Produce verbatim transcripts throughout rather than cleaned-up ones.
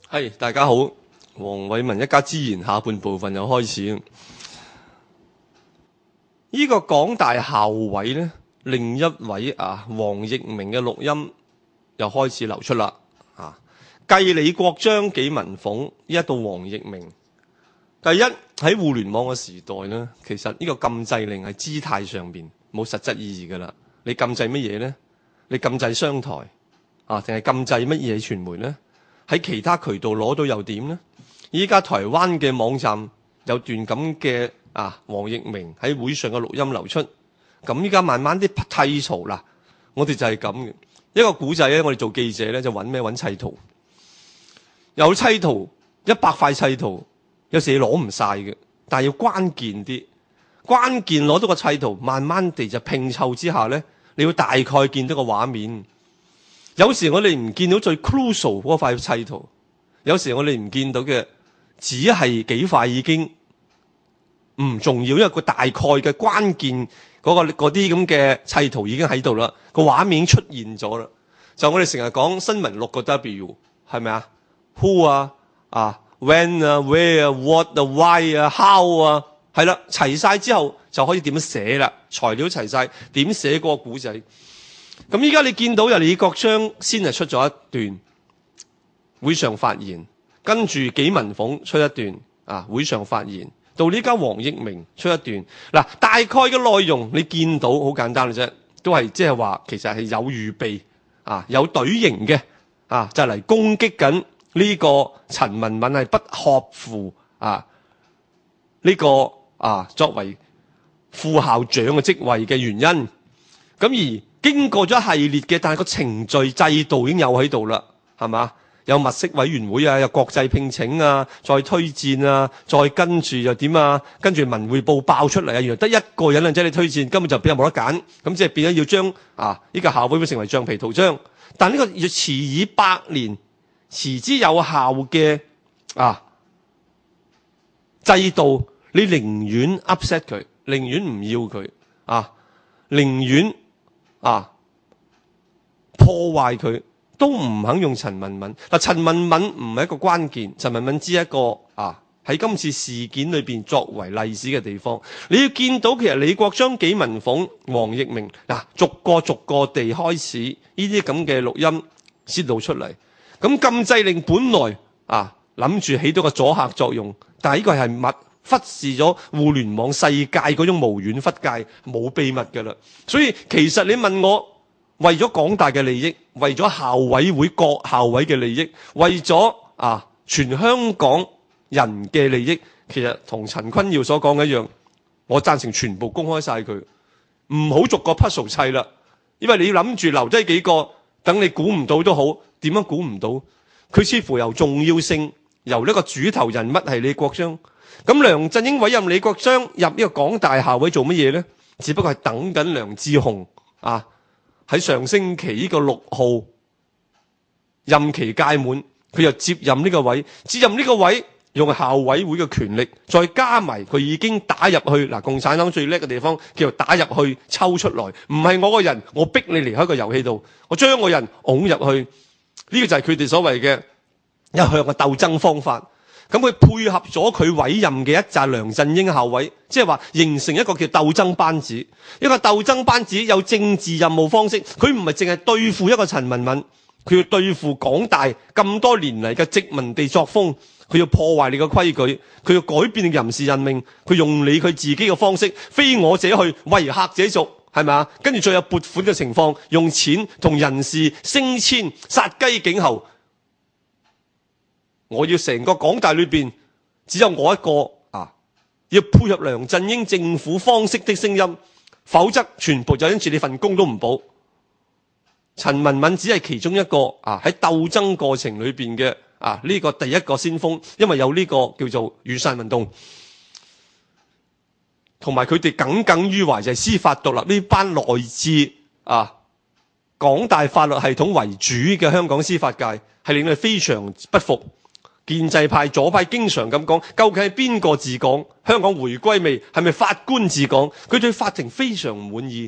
係，大家好，黃偉文一家之言下半部分又開始。呢、這個港大校委呢，另一位啊黃奕明嘅錄音又開始流出啦。啊，繼李國章、紀文鳳，一到黃奕明。第一，喺互聯網嘅時代呢，其實呢個禁制令係姿態上面冇實質意義噶啦。你禁制乜嘢呢？你禁制商台啊，定係禁制乜嘢傳媒呢？喺其他渠道攞到又點呢？依家台灣嘅網站有段咁嘅啊，黃奕明喺會上嘅錄音流出，咁依家慢慢啲砌圖啦。我哋就係咁嘅一個古仔咧。我哋做記者咧就揾咩揾砌圖，有砌圖一百塊砌圖，有時你攞唔晒嘅，但係要關鍵啲，關鍵攞到個砌圖，慢慢地就拼湊之下咧，你要大概見到個畫面。有時我哋唔見到最 crucial 嗰塊砌圖，有時我哋唔見到嘅只係幾塊已經唔重要，因為個大概嘅關鍵嗰、嗰個嗰啲咁嘅砌圖已經喺度啦，個畫面出現咗啦。就我哋成日講新聞六個 W 係咪啊 ？Who 啊啊 When 啊 Where 啊 What 啊 Why 啊 How 啊，係啦，齊晒之後就可以點樣寫啦，材料齊晒點寫嗰個古仔。咁依家你見到有李國章先係出咗一段會上發言，跟住紀文鳳出一段啊會上發言，到呢家黃奕明出一段。嗱、啊，大概嘅內容你見到好簡單嘅啫，都係即係話其實係有預備啊，有隊形嘅啊，就嚟、是、攻擊緊呢個陳文敏係不合乎啊呢、這個啊作為副校長嘅職位嘅原因。咁而經過咗一系列嘅，但係個程序制度已經有喺度啦，係嘛？有物色委員會啊，有國際聘請啊，再推薦啊，再跟住又點啊？跟住文匯報爆出嚟啊，原來得一個人啊，即係你推薦，根本就變咗冇得揀，咁即係變咗要將啊呢個校委會成為橡皮圖章。但呢個要持以百年、持之有效嘅啊制度，你寧願 upset 佢，寧願唔要佢啊，寧願。啊！破壞佢都唔肯用陳文敏。嗱，陳文敏唔係一個關鍵，陳文敏只係一個啊喺今次事件裏邊作為例子嘅地方。你要見到其實李國章、紀文鳳、黃奕明嗱、啊，逐個逐個地開始呢啲咁嘅錄音泄露出嚟。咁禁制令本來啊諗住起到個阻嚇作用，但係呢個係密。忽視咗互聯網世界嗰種無遠弗屆冇秘密㗎啦，所以其實你問我，為咗廣大嘅利益，為咗校委會各校委嘅利益，為咗啊全香港人嘅利益，其實同陳坤耀所講嘅一樣，我贊成全部公開晒佢，唔好逐個 puzzle 砌啦，因為你要諗住留低幾個，等你估唔到都好，點樣估唔到？佢似乎由重要性，由呢個主頭人物係李國章。咁梁振英委任李國章入呢個港大校委做乜嘢呢？只不過係等緊梁智鴻啊喺上星期呢個六號任期屆滿，佢又接任呢個位，接任呢個位用校委會嘅權力，再加埋佢已經打入去嗱，共產黨最叻嘅地方叫做打入去抽出來，唔係我個人，我逼你離開個遊戲度，我將個人拱入去，呢個就係佢哋所謂嘅一向嘅鬥爭方法。咁佢配合咗佢委任嘅一紮梁振英校委，即係話形成一個叫鬥爭班子。一個鬥爭班子有政治任務方式，佢唔係淨係對付一個陳文敏，佢要對付港大咁多年嚟嘅殖民地作風，佢要破壞你嘅規矩，佢要改變你嘅人事任命，佢用你佢自己嘅方式，非我者去，為客者俗，係咪啊？跟住再有撥款嘅情況，用錢同人事升遷殺雞儆猴。我要成個港大裏邊只有我一個啊，要配合梁振英政府方式的聲音，否則全部就因住你份工都唔保。陳文敏只係其中一個啊，喺鬥爭過程裏邊嘅啊呢個第一個先鋒，因為有呢個叫做雨傘運動，同埋佢哋耿耿於懷就係司法獨立呢班來自啊港大法律系統為主嘅香港司法界，係令佢非常不服。建制派左派經常咁講，究竟係邊個治港？香港回歸未？係咪法官治港？佢對法庭非常唔滿意。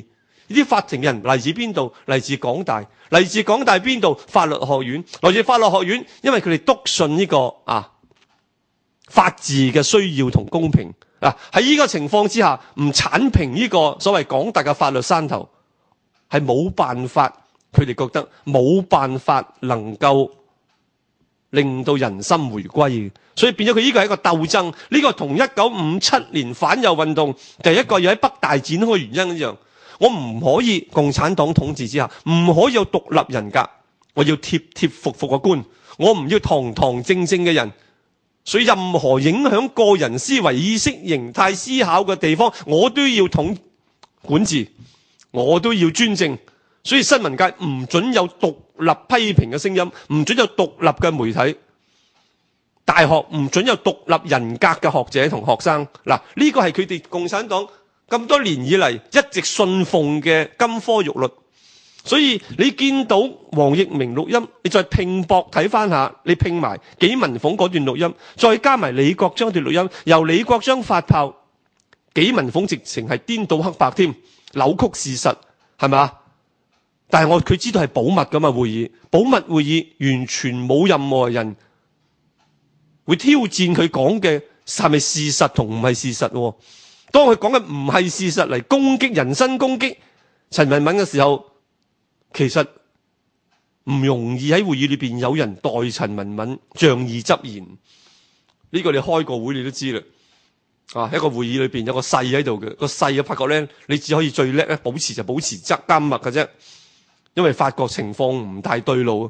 呢啲法庭嘅人嚟自邊度？嚟自港大，嚟自港大邊度？法律學院，來自法律學院，因為佢哋篤信呢個啊法治嘅需要同公平啊。喺呢個情況之下，唔剷平呢個所謂港大嘅法律山頭，係冇辦法，佢哋覺得冇辦法能夠令到人心回歸，所以變咗佢呢個係一個鬥爭。呢、這個同一九五七年反右運動第一個要喺北大展開嘅原因一樣。我唔可以共產黨統治之下，唔可以有獨立人格，我要貼貼服服嘅官，我唔要堂堂正正嘅人。所以任何影響個人思維、意識形態思考嘅地方，我都要統管治，我都要專政。所以新聞界唔准有獨立批評嘅聲音，唔准有獨立嘅媒體，大學唔准有獨立人格嘅學者同學生。嗱，呢個係佢哋共產黨咁多年以嚟一直信奉嘅金科玉律。所以你見到黃奕明錄音，你再拼搏睇翻下，你拼埋紀文鳳嗰段錄音，再加埋李國章段錄音，由李國章發炮，紀文鳳直情係顛倒黑白添，扭曲事實，係咪？但係我佢知道係保密噶嘛，會議保密會議完全冇任何人會挑戰佢講嘅係咪事實同唔係事實。當佢講嘅唔係事實嚟攻擊人身攻擊陳文敏嘅時候，其實唔容易喺會議裏邊有人代陳文敏仗義執言。呢個你開個會你都知啦。啊，一個會議裏邊有個勢喺度嘅，個勢嘅發覺咧，你只可以最叻咧保持就保持則緘默嘅啫。因為發覺情況唔太對路，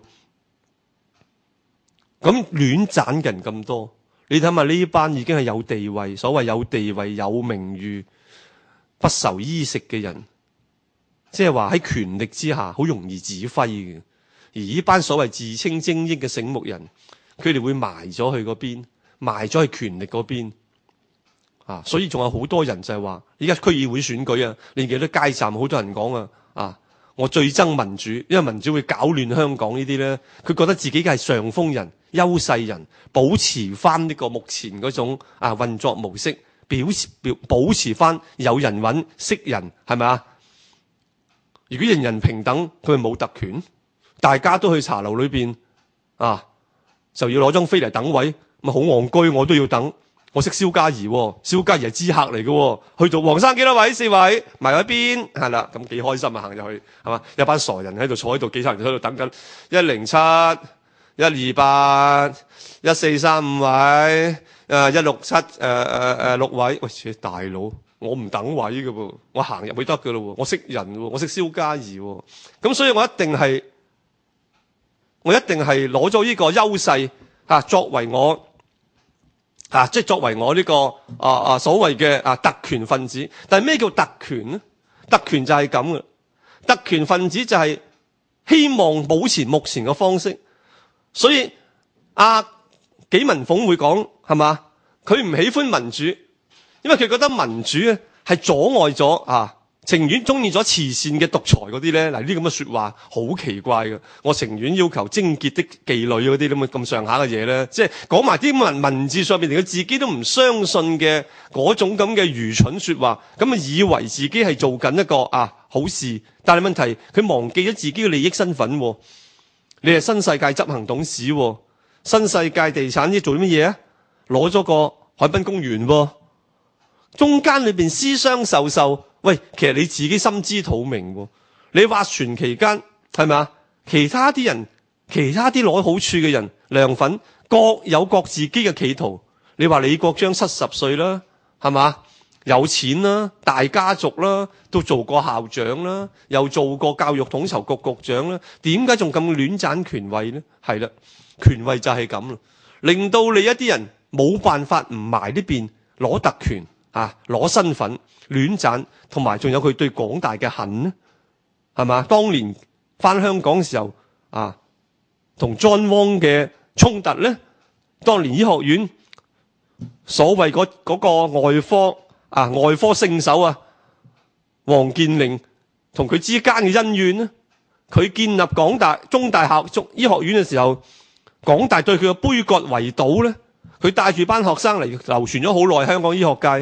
咁亂斬人咁多，你睇下呢班已經係有地位，所謂有地位有名譽不愁衣食嘅人，即係話喺權力之下好容易指揮嘅。而呢班所謂自稱精英嘅醒目人，佢哋會埋咗去嗰邊，埋咗去權力嗰邊啊。所以仲有好多人就係話，依家區議會選舉啊，你見到街站好多人講啊啊。我最憎民主，因為民主會搞亂香港呢啲咧。佢覺得自己嘅係上風人、優勢人，保持翻呢個目前嗰種啊運作模式，表示表保持翻有人揾識人，係咪啊？如果人人平等，佢咪冇特權，大家都去茶樓裏邊啊，就要攞張飛嚟等位，咪好戇居，我都要等。我識蕭嘉怡，蕭嘉怡係知客嚟嘅，去到黃生幾多位？四位，埋喺邊係啦，咁幾開心啊！行入去係嘛，一班傻人喺度坐喺度，幾十人喺度等緊，一零七、一二八、一四三五位，誒一六七，誒誒誒六位。喂，大佬，我唔等位嘅噃，我行入去得嘅咯，我識人喎，我識蕭嘉怡喎，咁所以我一定係，我一定係攞咗呢個優勢嚇，作為我。啊！即係作為我呢、這個啊啊所謂嘅啊特權分子，但係咩叫特權呢？特權就係咁嘅，特權分子就係希望保持目前嘅方式。所以阿紀文鳳會講係嘛？佢唔喜歡民主，因為佢覺得民主咧係阻礙咗啊，情願中意咗慈善嘅獨裁嗰啲咧。嗱，呢啲咁嘅說話好奇怪嘅。我情願要求貞潔的妓女嗰啲咁嘅咁上下嘅嘢咧，即係講埋啲文文字上面連佢自己都唔相信嘅嗰種咁嘅愚蠢說話，咁啊以為自己係做緊一個啊好事，但係問題佢忘記咗自己嘅利益身份。你係新世界執行董事，新世界地產呢做啲乜嘢啊？攞咗個海濱公園，中間裏邊私相授受。喂，其實你自己心知肚明喎。你划船期間係咪啊？其他啲人，其他啲攞好處嘅人，梁粉各有各自己嘅企圖。你話李國章七十歲啦，係嘛？有錢啦，大家族啦，都做過校長啦，又做過教育統籌局局長啦。點解仲咁亂斬權位呢？係啦，權位就係咁啦，令到你一啲人冇辦法唔埋呢邊攞特權啊，攞身份。亂斬，同埋仲有佢對港大嘅恨呢，係嘛？當年翻香港嘅時候啊，同 John Wong 嘅衝突咧，當年醫學院所謂嗰嗰個外科啊外科聖手啊，黃健玲同佢之間嘅恩怨呢，佢建立港大中大校中醫學院嘅時候，港大對佢嘅杯葛圍堵咧，佢帶住班學生嚟流傳咗好耐香港醫學界。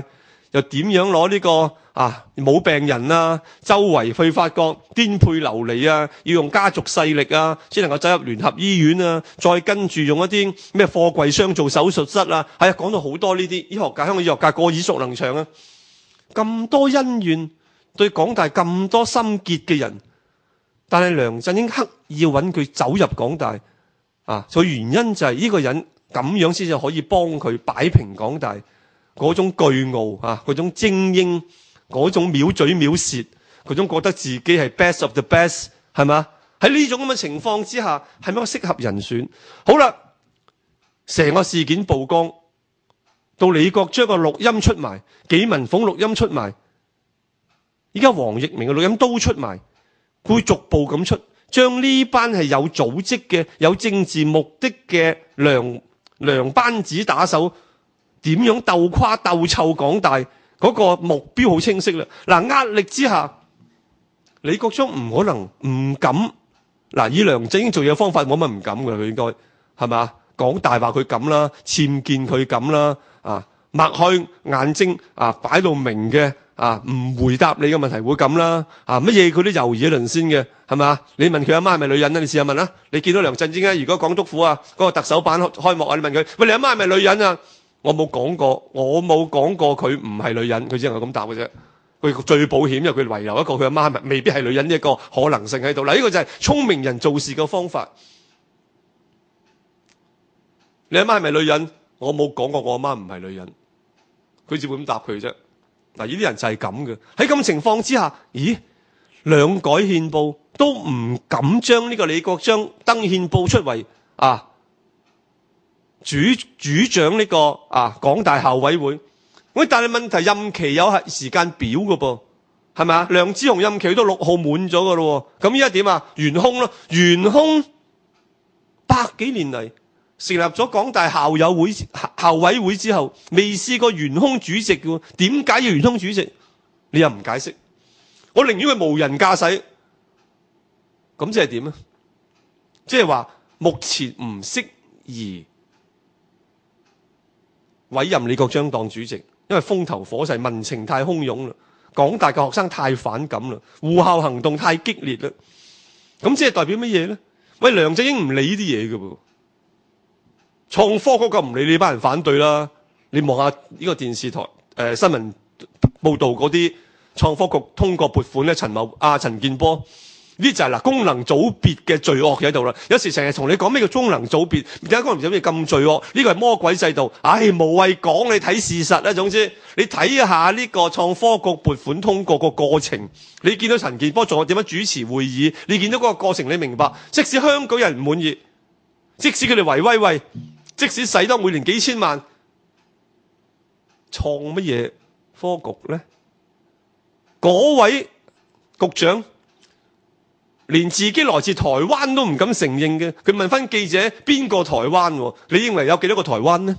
又點樣攞呢個啊冇病人啊，周圍去發覺顛沛流離啊，要用家族勢力啊，先能夠走入聯合醫院啊，再跟住用一啲咩貨櫃箱做手術室啊，係啊，講到好多呢啲醫學界，香港醫學界個耳熟能詳啊，咁多恩怨，對港大咁多心結嘅人，但係梁振英刻意要揾佢走入港大啊，所以原因就係呢個人咁樣先至可以幫佢擺平港大嗰種巨傲啊，嗰種精英，嗰種藐嘴藐舌，嗰種覺得自己係 best of the best， 係嘛？喺呢種咁嘅情況之下，係咪一個適合人選？好啦，成個事件曝光，到李國章個錄音出埋，紀文鳳錄音出埋，依家黃奕明嘅錄音都出埋，佢會逐步咁出，將呢班係有組織嘅、有政治目的嘅梁梁班子打手，點樣鬥垮鬥臭港大嗰個目標好清晰啦。嗱，壓力之下，李國章唔可能唔敢。嗱，以梁振英做嘢方法，冇乜唔敢㗎，佢應該係嘛？港大話佢敢啦，僭建佢敢啦，啊，擘開眼睛啊，擺到明嘅啊，唔回答你嘅問題會咁啦，啊，乜嘢佢都猶豫一輪先嘅，係嘛？你問佢阿媽係咪女人啊？你試下問啦。你見到梁振英啊，如果港督府啊嗰個特首辦開幕啊，你問佢，喂，你阿媽係咪女人啊？我冇講過，我冇講過佢唔係女人，佢只能夠咁答嘅啫。佢最保險，因為佢遺留一個佢阿媽未必係女人呢一個可能性喺度。嗱，呢個就係聰明人做事嘅方法。你阿媽係咪女人？我冇講過我阿媽唔係女人，佢只會咁答佢啫。嗱，呢啲人就係咁嘅。喺咁情況之下，咦？兩改憲報都唔敢將呢個李國章登憲報出為啊主主掌呢個啊港大校委會。喂，但係問題任期有係時間表嘅噃，係咪啊？梁智鴻任期都六號滿咗嘅咯，咁依家點啊？懸空咯，懸空百幾年嚟成立咗港大校友會校委會之後，未試過懸空主席嘅，點解要懸空主席？你又唔解釋？我寧願佢無人駕駛，咁即係點啊？即係話目前唔適宜委任李國章當主席。因為風頭火勢，民情太洶湧啦，港大嘅學生太反感啦，護校行動太激烈啦，咁即係代表乜嘢咧？喂，梁振英唔理呢啲嘢嘅噃，創科嗰個唔理你班人反對啦。你望下呢個電視台誒、呃、新聞報導嗰啲創科局通過撥款咧，陳茂啊陳健波。呢就係嗱功能組別嘅罪惡喺度啦。有時成日同你講咩叫功能組別，點解功能組別咁罪惡？呢個係魔鬼制度。唉，無謂講，你睇事實啦。總之，你睇下呢個創科局撥款通過個過程，你見到陳健波仲有點樣主持會議，你見到嗰個過程，你明白。即使香港人唔滿意，即使佢哋圍威喂，即使使多每年幾千萬，創乜嘢科局咧？嗰位局長連自己來自台灣都唔敢承認嘅，佢問翻記者邊個台灣？你認為有幾多個台灣呢？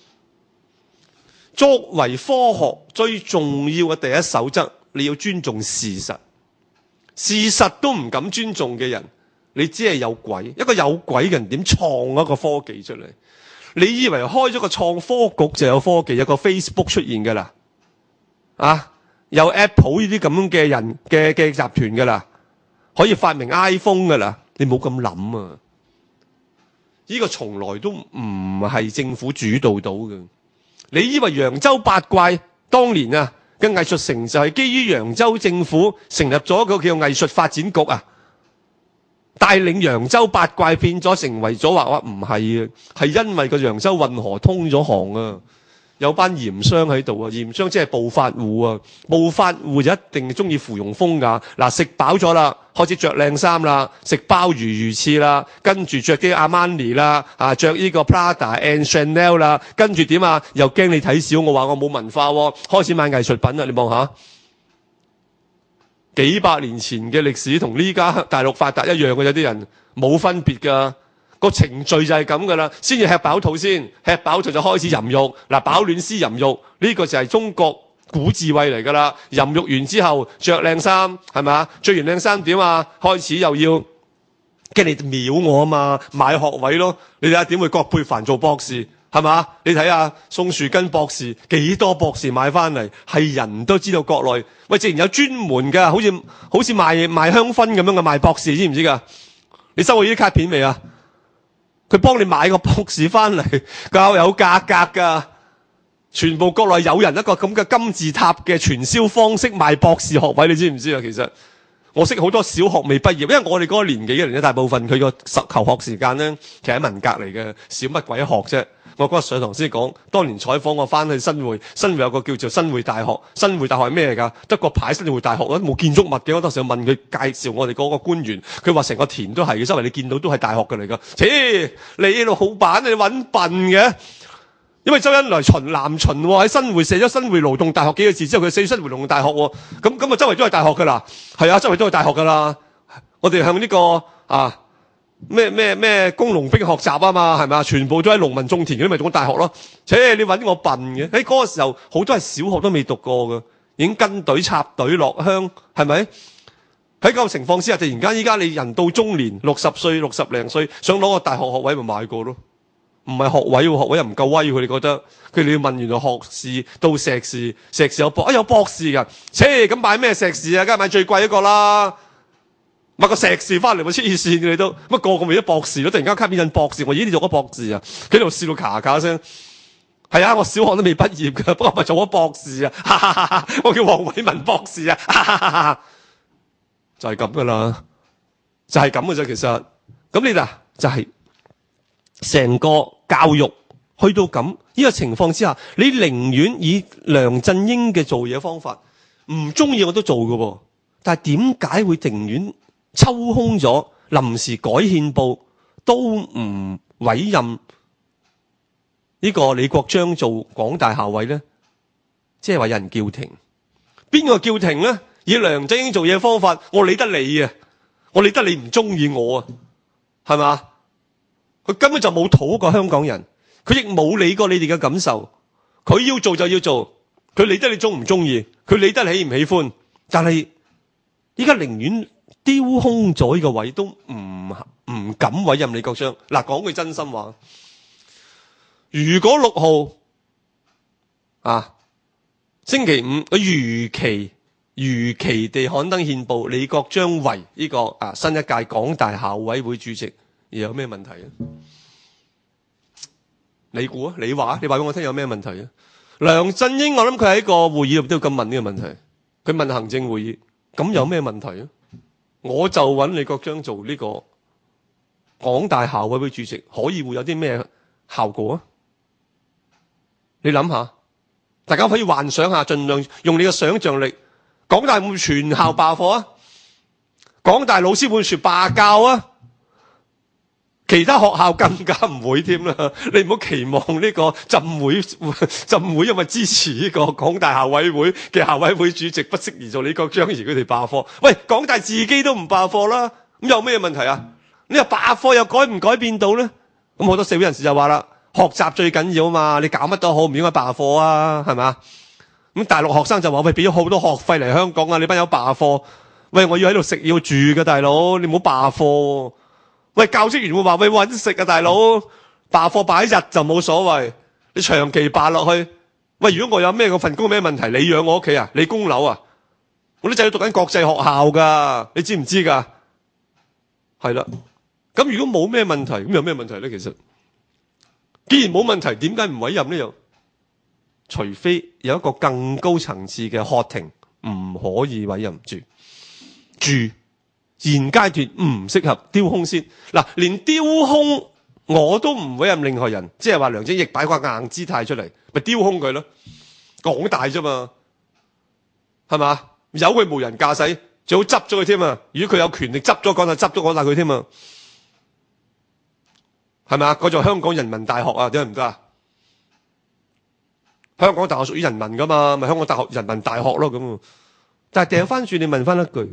作為科學最重要嘅第一守則，你要尊重事實。事實都唔敢尊重嘅人，你只係有鬼。一個有鬼嘅人點創一個科技出嚟？你以為開咗個創科局就有科技，有個 Facebook 出現㗎啦？啊，有 Apple 呢啲咁嘅人嘅嘅集團㗎啦？可以發明 iPhone 噶啦，你冇咁諗啊！呢個從來都唔係政府主導到嘅。你以為揚州八怪當年啊嘅藝術成就係基於揚州政府成立咗一個叫藝術發展局啊，帶領揚州八怪變咗成為咗話話唔係啊，係因為個揚州運河通咗航啊！有班鹽商喺度啊，鹽商即係暴發戶啊，暴發戶就一定中意附庸風雅。嗱，食飽咗啦，開始着靚衫啦，食鮑魚魚翅啦，跟住着啲阿瑪尼啦，啊着呢個 Prada and Chanel 啦，跟住點啊？又驚你睇小我話我冇文化喎，開始買藝術品啦。你望下，幾百年前嘅歷史同呢家大陸發達一樣嘅，有啲人冇分別㗎。個程序就係咁噶啦，先至吃飽肚先，吃飽肚就開始淫慾。嗱，飽暖思淫慾呢個就係中國古智慧嚟噶啦。淫慾完之後着靚衫係咪？着完靚衫點啊？開始又要驚你秒我啊嘛，買學位咯。你睇下點會葛珮帆做博士係嘛？你睇下宋樹根博士幾多博士買翻嚟，係人都知道國內喂，竟然有專門㗎，好似好似賣賣香薰咁樣嘅賣博士，知唔知㗎？你收過呢啲卡片未啊？佢幫你買個博士翻嚟，較有價格㗎。全部國內有人一個咁嘅金字塔嘅傳銷方式賣博士學位，你知唔知啊？其實我識好多小學未畢業，因為我哋嗰個年紀嘅人咧，大部分佢個求學時間咧，其實喺文革嚟嘅，少乜鬼學啫。我嗰日上堂先講，當年採訪我翻去新會，新會有個叫做新會大學，新會大學係咩嚟㗎？得個牌新會大學咯，冇建築物嘅。我當時問佢介紹我哋嗰個官員，佢話成個田都係嘅，周圍你見到都係大學嘅嚟㗎。切，你呢度好板，你揾笨嘅。因為周恩來巡南巡喎，喺新會寫咗新會勞動大學幾個字之後，佢寫咗新會勞動大學喎。咁咁啊，周圍都係大學㗎啦。係啊，周圍都係大學㗎啦。我哋向呢、這個啊咩咩咩工農兵學習啊嘛，係咪啊？全部都喺農民種田嗰啲咪讀大學咯。切，你揾我笨嘅？喺嗰個時候好多係小學都未讀過㗎，已經跟隊插隊落鄉，係咪？喺咁嘅情況之下，突然間依家你人到中年，六十歲、六十零歲，想攞個大學學位咪買過咯。唔係學位喎，學位又唔夠威，佢哋覺得佢哋要問原來學士到碩士，碩士有博啊有博士㗎，切咁買咩碩士啊？梗係買最貴一個啦，買個碩士翻嚟咪黐線嘅你都，乜個個咪都博士咯？突然間卡片印博士，我咦你做咗博士啊？佢喺度笑到咔咔聲，係啊，我小學都未畢業㗎，不過咪做咗博士啊！哈哈哈哈，我叫黃偉文博士啊！哈哈哈哈，就係咁噶啦，就係咁嘅啫。其實咁你嗱就係、是。成個教育去到咁呢個情況之下，你寧願以梁振英嘅做嘢方法，唔中意我都做㗎喎。但係點解會寧願抽空咗臨時改憲報，都唔委任呢個李國章做港大校委咧？即係話有人叫停，邊個叫停咧？以梁振英做嘢方法，我理得你啊，我理得你唔中意我啊，係嘛？佢根本就冇討過香港人，佢亦冇理過你哋嘅感受。佢要做就要做，佢理得你中唔中意，佢理得你喜唔喜歡。但係依家寧願丟空咗呢個位，都唔唔敢委任李國章。嗱，講句真心話，如果六號啊星期五佢如期如期地刊登憲報，李國章為呢個啊新一屆港大校委會主席。有咩問題啊？你估啊？你話你話俾我聽有咩問題啊？梁振英我諗佢喺個會議入邊都要咁問呢個問題。佢問行政會議，咁有咩問題啊？我就揾李國章做呢個港大校委會主席，可以會有啲咩效果啊？你諗下，大家可以幻想下，盡量用你嘅想像力。港大會唔會全校罷課啊？港大老師會唔會全罷教啊？其他學校更加唔會添啦，你唔好期望呢個浸會浸會因為支持呢個港大校委會嘅校委會主席不適宜做李國章而佢哋罷課。喂，港大自己都唔罷課啦，咁有咩問題啊？你話罷課又改唔改變到咧？咁好多社會人士就話啦，學習最緊要啊嘛，你搞乜都好唔應該罷課啊，係咪？咁大陸學生就話喂，俾咗好多學費嚟香港啊，你班友罷課，喂我要喺度食要住嘅大佬，你唔好罷課。喂，教職員會話喂搵食啊，大佬罷課罷一日就冇所謂，你長期罷落去，喂，如果我有咩嗰份工咩問題，你養我屋企啊，你供樓啊，我啲仔女讀緊國際學校噶，你知唔知噶？係啦，咁如果冇咩問題，咁有咩問題咧？其實既然冇問題，點解唔委任呢？又除非有一個更高層次嘅喝停，唔可以委任住住。現階段唔適合丟空先，嗱，連丟空我都唔委任任何人，即係話梁振英亦擺個硬姿態出嚟，咪丟空佢咯，港大啫嘛，係嘛？由佢無人駕駛，最好執咗佢添啊！如果佢有權力執咗港大，執咗港大佢添啊，係咪啊？嗰座香港人民大學啊，點解唔得啊？香港大學屬於人民噶嘛，咪香港大學人民大學咯咁。但係掉翻轉，你問翻一句。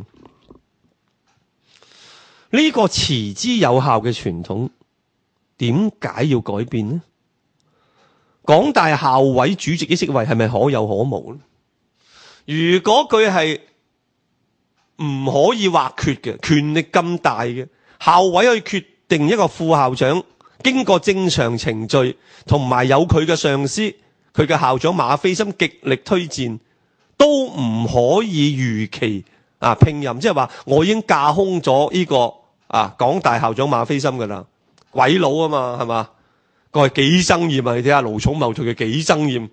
呢個持之有效嘅傳統，點解要改變呢？港大校委主席嘅職位係咪可有可無呢？如果佢係唔可以或缺嘅，權力咁大嘅校委去決定一個副校長經過正常程序，同埋有佢嘅上司，佢嘅校長馬斐森極力推薦，都唔可以如期啊聘任，即係話我已經架空咗呢、這個啊港大校長馬斐森噶啦，鬼佬啊嘛，係嘛？個係幾爭議啊！你睇下盧寵茂佢嘅幾爭議，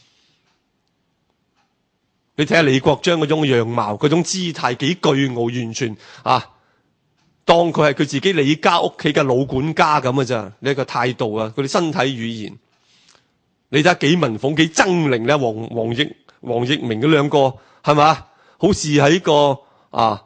你睇下李國章嗰種樣貌、嗰種姿態幾巨傲，完全啊當佢係佢自己李家屋企嘅老管家咁嘅咋？呢個態度啊，佢哋身體語言，你睇下紀文鳳幾猙獰咧，黃黃益黃益明嗰兩個係嘛？好似喺個啊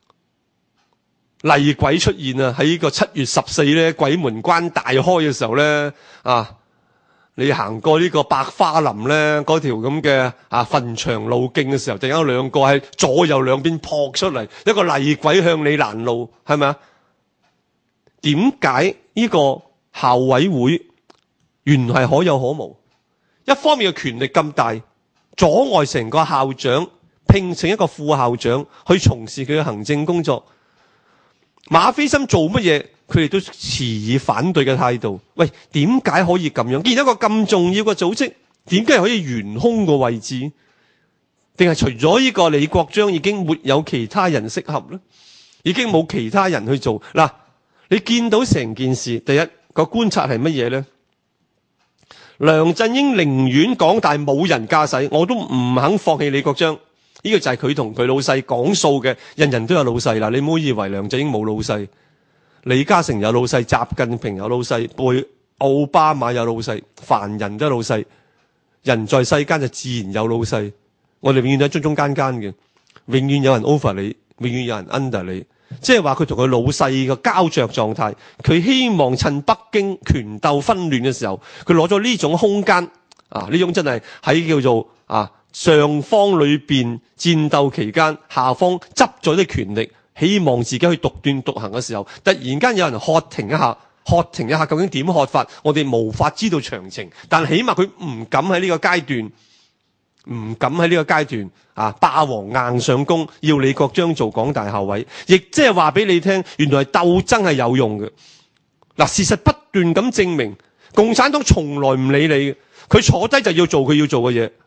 厲鬼出現啊！喺個七月十四咧，鬼門關大開嘅時候咧，啊，你行過呢個百花林咧，嗰條咁嘅啊墳場路徑嘅時候，突然間有兩個喺左右兩邊撲出嚟，一個厲鬼向你攔路，係咪啊？點解呢個校委會原係可有可無？一方面嘅權力咁大，阻礙成個校長聘請一個副校長去從事佢嘅行政工作。馬斐森做乜嘢，佢哋都持以反對嘅態度。喂，點解可以咁樣？既然一個咁重要嘅組織，點解可以懸空個位置？定係除咗呢個李國章已經沒有其他人適合呢？已經冇其他人去做嗱？你見到成件事，第一個觀察係乜嘢呢？梁振英寧願港大冇人駕駛，我都唔肯放棄李國章。呢個就係佢同佢老細講數嘅，人人都有老細啦。你唔好以為梁振英冇老細，李嘉誠有老細，習近平有老細，貝奧巴馬有老細，凡人都有老細。人在世間就自然有老細，我哋永遠都喺中中間間嘅，永遠有人 over 你，永遠有人 under 你。即係話佢同佢老細嘅膠着狀態，佢希望趁北京權鬥紛亂嘅時候，佢攞咗呢種空間啊！呢種真係喺叫做啊上方裏邊戰鬥期間，下方執咗啲權力，希望自己去獨斷獨行嘅時候，突然間有人喝停一下，喝停一下，究竟點喝法？我哋無法知道詳情，但起碼佢唔敢喺呢個階段。唔敢喺呢個階段啊，霸王硬上弓，要李國章做港大校委，亦即係話俾你聽，原來鬥爭係有用嘅。嗱，事實不斷咁證明，共產黨從來唔理你嘅，佢坐低就要做佢要做嘅嘢。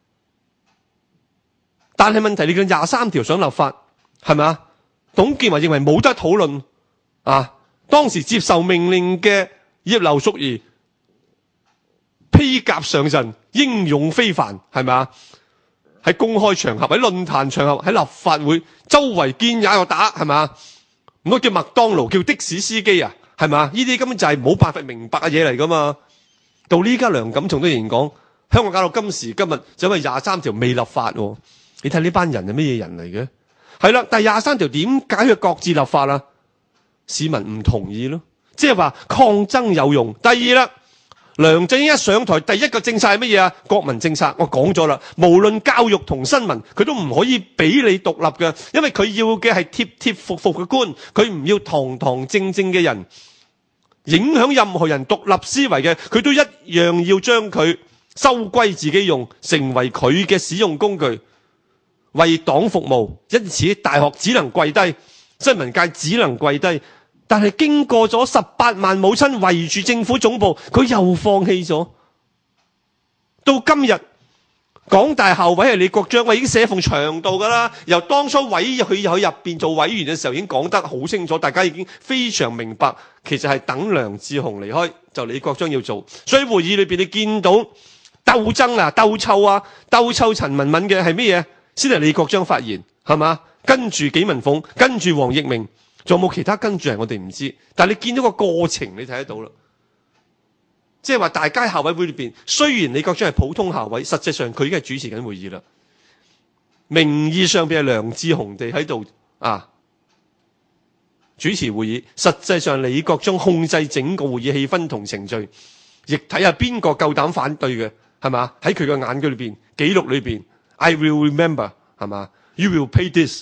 但係問題，你嘅廿三條想立法，係咪啊？董建華認為冇得討論啊。當時接受命令嘅葉劉淑儀披甲上陣，英勇非凡，係咪啊？喺公開場合，喺論壇場合，喺立法會周圍見也有打，係咪啊？唔通叫麥當勞叫的士司機啊？係咪啊？呢啲根本就係冇辦法明白嘅嘢嚟噶嘛。到呢家梁錦松都仍然講，香港搞到今時今日，就因為廿三條未立法喎。你睇呢班人係咩嘢人嚟嘅？係啦，但係廿三條點解要各自立法啊？市民唔同意咯，即係話抗爭有用。第二啦。梁振英一上台，第一個政策係乜嘢啊？國民政策，我講咗啦。無論教育同新聞，佢都唔可以俾你獨立嘅，因為佢要嘅係貼貼服服嘅官，佢唔要堂堂正正嘅人，影響任何人獨立思維嘅，佢都一樣要將佢收歸自己用，成為佢嘅使用工具，為黨服務。因此，大學只能跪低，新聞界只能跪低。但係經過咗十八萬母親圍住政府總部，佢又放棄咗。到今日，港大校委係李國章，我已經寫封長度噶啦。由當初委佢喺入邊做委員嘅時候，已經講得好清楚，大家已經非常明白，其實係等梁智鴻離開，就李國章要做。所以會議裏邊你見到鬥爭啊、鬥臭啊、鬥臭陳文敏嘅係咩嘢？先係李國章發言，係嘛？跟住紀文鳳，跟住黃益明。仲有冇其他跟住係我哋唔知，但係你見到個過程，你睇得到啦。即係話大家校委會裏邊，雖然李國章係普通校委，實際上佢已經係主持緊會議啦。名義上邊係梁智鴻地喺度啊主持會議，實際上李國章控制整個會議氣氛同程序，亦睇下邊個夠膽反對嘅，係嘛？喺佢嘅眼睛裏邊、記錄裏邊 ，I will remember， 係嘛 ？You will pay this。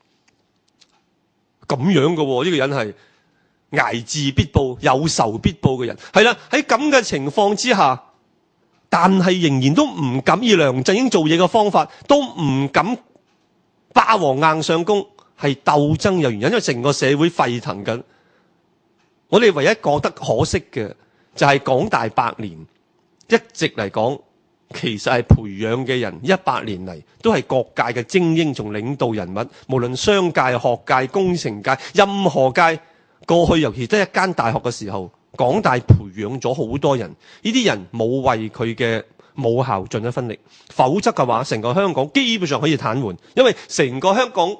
咁樣嘅喎，呢個人係睚眥必報、有仇必報嘅人。係啦，喺咁嘅情況之下，但係仍然都唔敢以梁振英做嘢嘅方法，都唔敢霸王硬上弓，係鬥爭有原因，因為成個社會沸騰緊。 我哋唯一覺得可惜嘅就係港大百年一直嚟講，其實係培養嘅人一百年嚟都係各界嘅精英，從領導人物，無論商界、學界、工程界，任何界，過去尤其得一間大學嘅時候，港大培養咗好多人，呢啲人冇為佢嘅母校盡一分力，否則嘅話，成個香港基本上可以癱瘓，因為成個香港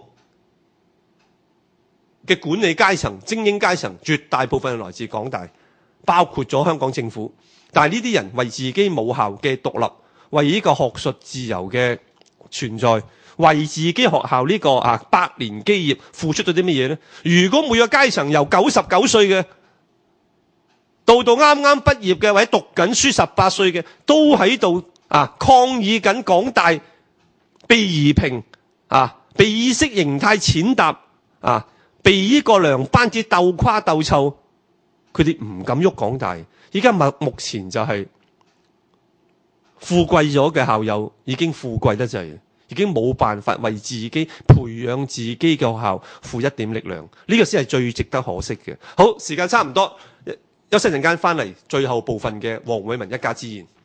嘅管理階層、精英階層絕大部分係來自港大，包括咗香港政府。但係呢啲人為自己母校嘅獨立，為呢個學術自由嘅存在，為自己學校呢個啊百年基業付出咗啲乜嘢呢？如果每個階層由九十九歲嘅到到啱啱畢業嘅或者讀緊書十八歲嘅，都喺度啊抗議緊港大被夷平啊，被意識形態踐踏啊，被呢個梁班子鬥垮鬥臭，佢哋唔敢喐港大。而家目目前就係富貴咗嘅校友已經富貴得滯，已經冇辦法為自己培養自己嘅學校付一點力量，呢個先係最值得可惜嘅。好，時間差唔多，休息陣間翻嚟最後部分嘅黃偉文一家之言。